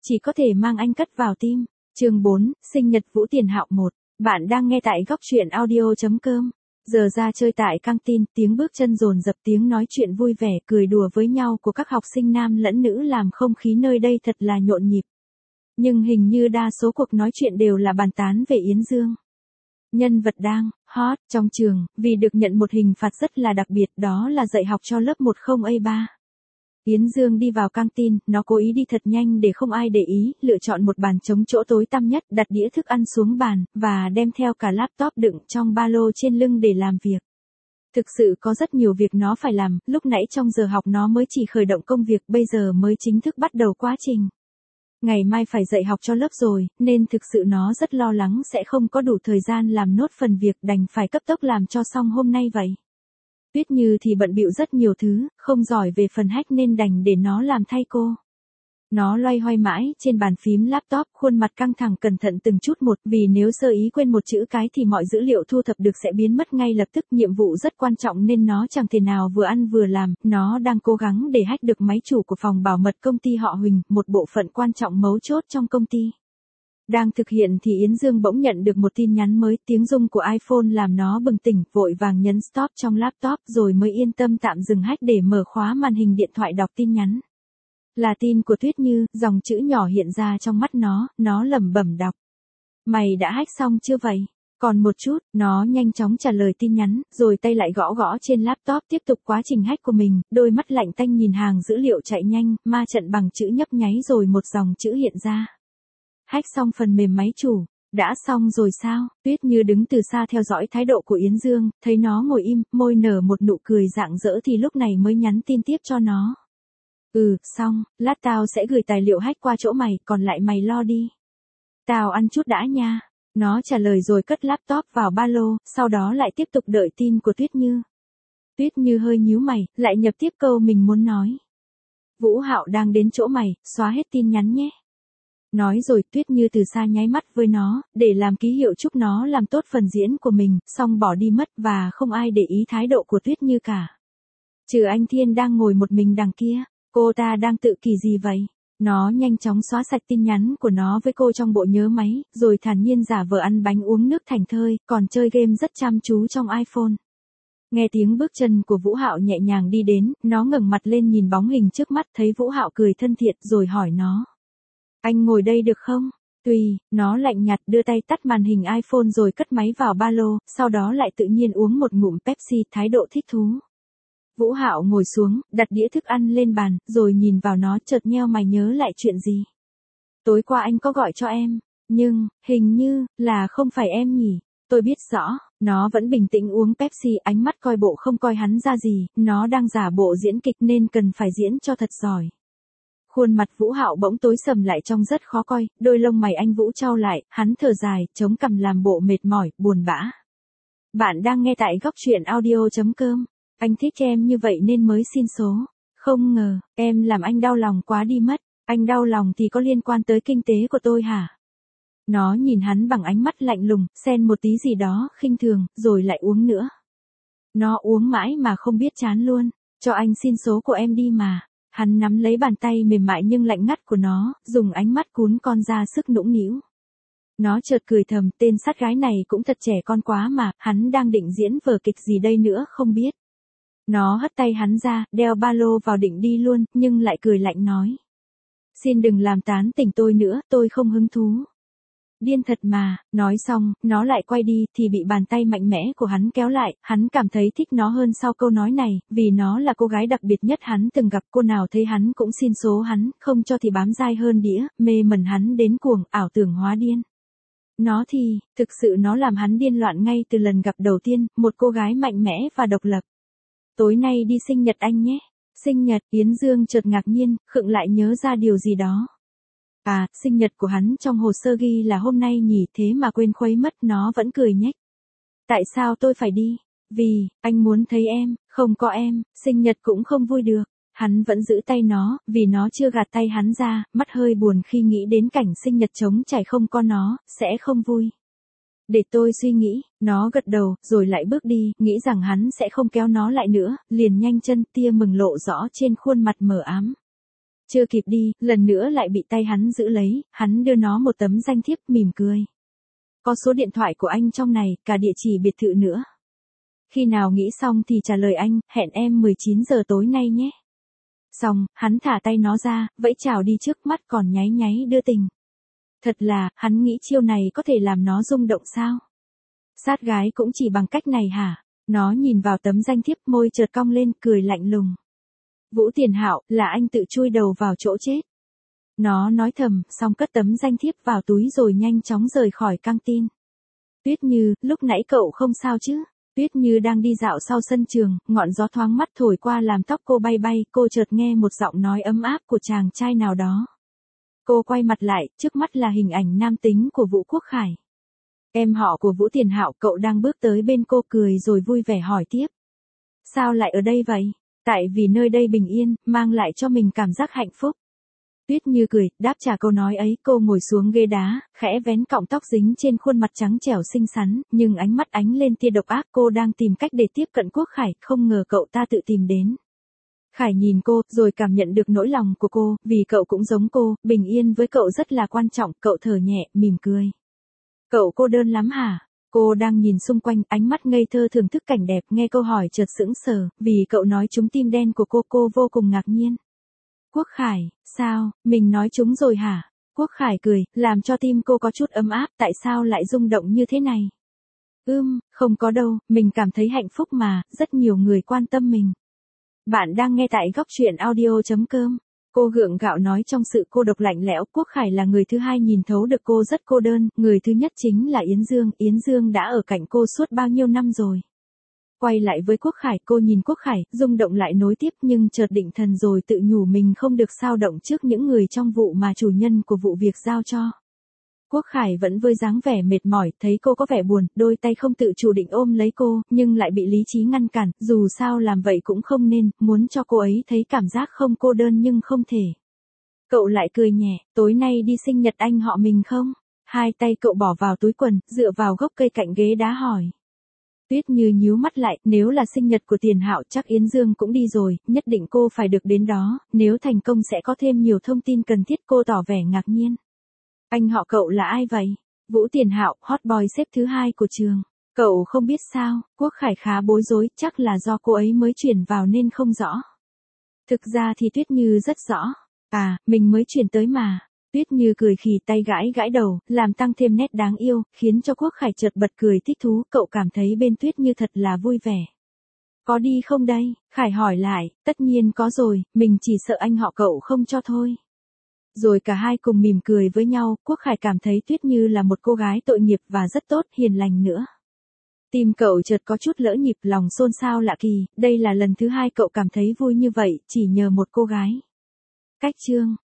chỉ có thể mang anh cất vào tim. Chương 4, sinh nhật Vũ Tiền Hạo 1. Bạn đang nghe tại góc truyện audio.com. Giờ ra chơi tại căng tin, tiếng bước chân dồn dập, tiếng nói chuyện vui vẻ, cười đùa với nhau của các học sinh nam lẫn nữ làm không khí nơi đây thật là nhộn nhịp. Nhưng hình như đa số cuộc nói chuyện đều là bàn tán về Yến Dương. Nhân vật đang hot trong trường, vì được nhận một hình phạt rất là đặc biệt, đó là dạy học cho lớp 10A3. Yến Dương đi vào căng tin, nó cố ý đi thật nhanh để không ai để ý, lựa chọn một bàn trống chỗ tối tăm nhất, đặt đĩa thức ăn xuống bàn, và đem theo cả laptop đựng trong ba lô trên lưng để làm việc. Thực sự có rất nhiều việc nó phải làm, lúc nãy trong giờ học nó mới chỉ khởi động công việc, bây giờ mới chính thức bắt đầu quá trình. Ngày mai phải dạy học cho lớp rồi, nên thực sự nó rất lo lắng sẽ không có đủ thời gian làm nốt phần việc, đành phải cấp tốc làm cho xong hôm nay vậy. Tuyết Như thì bận bịu rất nhiều thứ, không giỏi về phần hack nên đành để nó làm thay cô. Nó loay hoay mãi trên bàn phím laptop, khuôn mặt căng thẳng cẩn thận từng chút một, vì nếu sơ ý quên một chữ cái thì mọi dữ liệu thu thập được sẽ biến mất ngay lập tức. Nhiệm vụ rất quan trọng nên nó chẳng thể nào vừa ăn vừa làm. Nó đang cố gắng để hack được máy chủ của phòng bảo mật công ty họ Huỳnh, một bộ phận quan trọng mấu chốt trong công ty. Đang thực hiện thì Yến Dương bỗng nhận được một tin nhắn mới, tiếng rung của iPhone làm nó bừng tỉnh, vội vàng nhấn stop trong laptop rồi mới yên tâm tạm dừng hack để mở khóa màn hình điện thoại đọc tin nhắn. Là tin của Tuyết Như, dòng chữ nhỏ hiện ra trong mắt nó lẩm bẩm đọc. Mày đã hack xong chưa vậy? Còn một chút, nó nhanh chóng trả lời tin nhắn, rồi tay lại gõ gõ trên laptop tiếp tục quá trình hack của mình, đôi mắt lạnh tanh nhìn hàng dữ liệu chạy nhanh, ma trận bằng chữ nhấp nháy rồi một dòng chữ hiện ra. Hack xong phần mềm máy chủ. Đã xong rồi sao? Tuyết Như đứng từ xa theo dõi thái độ của Yến Dương, thấy nó ngồi im, môi nở một nụ cười rạng rỡ thì lúc này mới nhắn tin tiếp cho nó. Xong, lát tao sẽ gửi tài liệu hack qua chỗ mày, còn lại mày lo đi. Tao ăn chút đã nha. Nó trả lời rồi cất laptop vào ba lô, sau đó lại tiếp tục đợi tin của Tuyết Như. Tuyết Như hơi nhíu mày, lại nhập tiếp câu mình muốn nói. Vũ Hạo đang đến chỗ mày, xóa hết tin nhắn nhé. Nói rồi Tuyết Như từ xa nháy mắt với nó, để làm ký hiệu chúc nó làm tốt phần diễn của mình, xong bỏ đi mất và không ai để ý thái độ của Tuyết Như cả. Trừ anh Thiên đang ngồi một mình đằng kia, cô ta đang tự kỳ gì vậy? Nó nhanh chóng xóa sạch tin nhắn của nó với cô trong bộ nhớ máy, rồi thản nhiên giả vờ ăn bánh uống nước thảnh thơi, còn chơi game rất chăm chú trong iPhone. Nghe tiếng bước chân của Vũ Hạo nhẹ nhàng đi đến, nó ngẩng mặt lên nhìn bóng hình trước mắt, thấy Vũ Hạo cười thân thiện rồi hỏi nó. Anh ngồi đây được không? Nó lạnh nhạt đưa tay tắt màn hình iPhone rồi cất máy vào ba lô, sau đó lại tự nhiên uống một ngụm Pepsi, thái độ thích thú. Vũ Hạo ngồi xuống, đặt đĩa thức ăn lên bàn, rồi nhìn vào nó, chợt nheo mày nhớ lại chuyện gì. Tối qua anh có gọi cho em, nhưng, hình như, là không phải em nhỉ? Tôi biết rõ, nó vẫn bình tĩnh uống Pepsi, ánh mắt coi bộ không coi hắn ra gì, nó đang giả bộ diễn kịch nên cần phải diễn cho thật giỏi. Khuôn mặt Vũ Hạo bỗng tối sầm lại trông rất khó coi, đôi lông mày anh Vũ chau lại, hắn thở dài, chống cằm làm bộ mệt mỏi, buồn bã. Bạn đang nghe tại góc truyện audio.com. Anh thích em như vậy nên mới xin số. Không ngờ, em làm anh đau lòng quá đi mất. Anh đau lòng thì có liên quan tới kinh tế của tôi hả? Nó nhìn hắn bằng ánh mắt lạnh lùng, xen một tí gì đó khinh thường, rồi lại uống nữa. Nó uống mãi mà không biết chán luôn. Cho anh xin số của em đi mà. Hắn nắm lấy bàn tay mềm mại nhưng lạnh ngắt của nó, dùng ánh mắt cún con ra sức nũng nĩu. Nó chợt cười thầm, tên sát gái này cũng thật trẻ con quá mà, hắn đang định diễn vở kịch gì đây nữa không biết. Nó hất tay hắn ra, đeo ba lô vào định đi luôn, nhưng lại cười lạnh nói. Xin đừng làm tán tỉnh tôi nữa, tôi không hứng thú. Điên thật mà, nói xong, nó lại quay đi, thì bị bàn tay mạnh mẽ của hắn kéo lại, hắn cảm thấy thích nó hơn sau câu nói này, vì nó là cô gái đặc biệt nhất hắn từng gặp, cô nào thấy hắn cũng xin số hắn, không cho thì bám dai hơn đĩa, mê mẩn hắn đến cuồng, ảo tưởng hóa điên. Nó thì, thực sự nó làm hắn điên loạn ngay từ lần gặp đầu tiên, một cô gái mạnh mẽ và độc lập. Tối nay đi sinh nhật anh nhé. Sinh nhật, Yến Dương chợt ngạc nhiên, khựng lại nhớ ra điều gì đó. À, sinh nhật của hắn trong hồ sơ ghi là hôm nay nhỉ, thế mà quên khuấy mất, nó vẫn cười nhếch. Tại sao tôi phải đi? Vì, anh muốn thấy em, không có em, sinh nhật cũng không vui được. Hắn vẫn giữ tay nó, vì nó chưa gạt tay hắn ra, mắt hơi buồn khi nghĩ đến cảnh sinh nhật trống trải không có nó, sẽ không vui. Để tôi suy nghĩ, nó gật đầu, rồi lại bước đi, nghĩ rằng hắn sẽ không kéo nó lại nữa, liền nhanh chân, tia mừng lộ rõ trên khuôn mặt mờ ám. Chưa kịp đi, lần nữa lại bị tay hắn giữ lấy, hắn đưa nó một tấm danh thiếp mỉm cười. Có số điện thoại của anh trong này, cả địa chỉ biệt thự nữa. Khi nào nghĩ xong thì trả lời anh, hẹn em 19 giờ tối nay nhé. Xong, hắn thả tay nó ra, vẫy chào đi trước, mắt còn nháy nháy đưa tình. Thật là, hắn nghĩ chiêu này có thể làm nó rung động sao? Sát gái cũng chỉ bằng cách này hả? Nó nhìn vào tấm danh thiếp, môi chợt cong lên, cười lạnh lùng. Vũ Tiền Hạo, là anh tự chui đầu vào chỗ chết. Nó nói thầm, xong cất tấm danh thiếp vào túi rồi nhanh chóng rời khỏi căng tin. Tuyết Như, lúc nãy cậu không sao chứ? Tuyết Như đang đi dạo sau sân trường, ngọn gió thoáng mắt thổi qua làm tóc cô bay bay, cô chợt nghe một giọng nói ấm áp của chàng trai nào đó. Cô quay mặt lại, trước mắt là hình ảnh nam tính của Vũ Quốc Khải. Em họ của Vũ Tiền Hạo, cậu đang bước tới bên cô, cười rồi vui vẻ hỏi tiếp. Sao lại ở đây vậy? Tại vì nơi đây bình yên, mang lại cho mình cảm giác hạnh phúc. Tuyết Như cười, đáp trả câu nói ấy, cô ngồi xuống ghế đá, khẽ vén cọng tóc dính trên khuôn mặt trắng trẻo xinh xắn, nhưng ánh mắt ánh lên tia độc ác, cô đang tìm cách để tiếp cận Quốc Khải, không ngờ cậu ta tự tìm đến. Khải nhìn cô, rồi cảm nhận được nỗi lòng của cô, vì cậu cũng giống cô, bình yên với cậu rất là quan trọng, cậu thở nhẹ, mỉm cười. Cậu cô đơn lắm hả? Cô đang nhìn xung quanh, ánh mắt ngây thơ thưởng thức cảnh đẹp, nghe câu hỏi chợt sững sờ, vì cậu nói trúng tim đen của cô vô cùng ngạc nhiên. Quốc Khải, sao, mình nói trúng rồi hả? Quốc Khải cười, làm cho tim cô có chút ấm áp, tại sao lại rung động như thế này? Không có đâu, mình cảm thấy hạnh phúc mà, rất nhiều người quan tâm mình. Bạn đang nghe tại góc truyện audio.com. Cô gượng gạo nói trong sự cô độc lạnh lẽo, Quốc Khải là người thứ hai nhìn thấu được cô rất cô đơn, người thứ nhất chính là Yến Dương đã ở cạnh cô suốt bao nhiêu năm rồi. Quay lại với Quốc Khải, cô nhìn Quốc Khải, rung động lại nối tiếp nhưng chợt định thần rồi tự nhủ mình không được xao động trước những người trong vụ mà chủ nhân của vụ việc giao cho. Quốc Khải vẫn với dáng vẻ mệt mỏi, thấy cô có vẻ buồn, đôi tay không tự chủ định ôm lấy cô, nhưng lại bị lý trí ngăn cản, dù sao làm vậy cũng không nên, muốn cho cô ấy thấy cảm giác không cô đơn nhưng không thể. Cậu lại cười nhẹ, tối nay đi sinh nhật anh họ mình không? Hai tay cậu bỏ vào túi quần, dựa vào gốc cây cạnh ghế đá hỏi. Tuyết Như nhíu mắt lại, nếu là sinh nhật của Tiền Hạo chắc Yến Dương cũng đi rồi, nhất định cô phải được đến đó, nếu thành công sẽ có thêm nhiều thông tin cần thiết, cô tỏ vẻ ngạc nhiên. Anh họ cậu là ai vậy? Vũ Tiền Hạo, hot boy xếp thứ 2 của trường. Cậu không biết sao? Quốc Khải khá bối rối, chắc là do cô ấy mới chuyển vào nên không rõ. Thực ra thì Tuyết Như rất rõ. À, mình mới chuyển tới mà. Tuyết Như cười khì, tay gãi gãi đầu, làm tăng thêm nét đáng yêu, khiến cho Quốc Khải chợt bật cười thích thú, cậu cảm thấy bên Tuyết Như thật là vui vẻ. Có đi không đây? Khải hỏi lại, tất nhiên có rồi, mình chỉ sợ anh họ cậu không cho thôi. Rồi cả hai cùng mỉm cười với nhau, Quốc Khải cảm thấy Tuyết Như là một cô gái tội nghiệp và rất tốt, hiền lành nữa. Tim cậu chợt có chút lỡ nhịp, lòng xôn xao lạ kỳ, đây là lần thứ hai cậu cảm thấy vui như vậy, chỉ nhờ một cô gái. Cách chương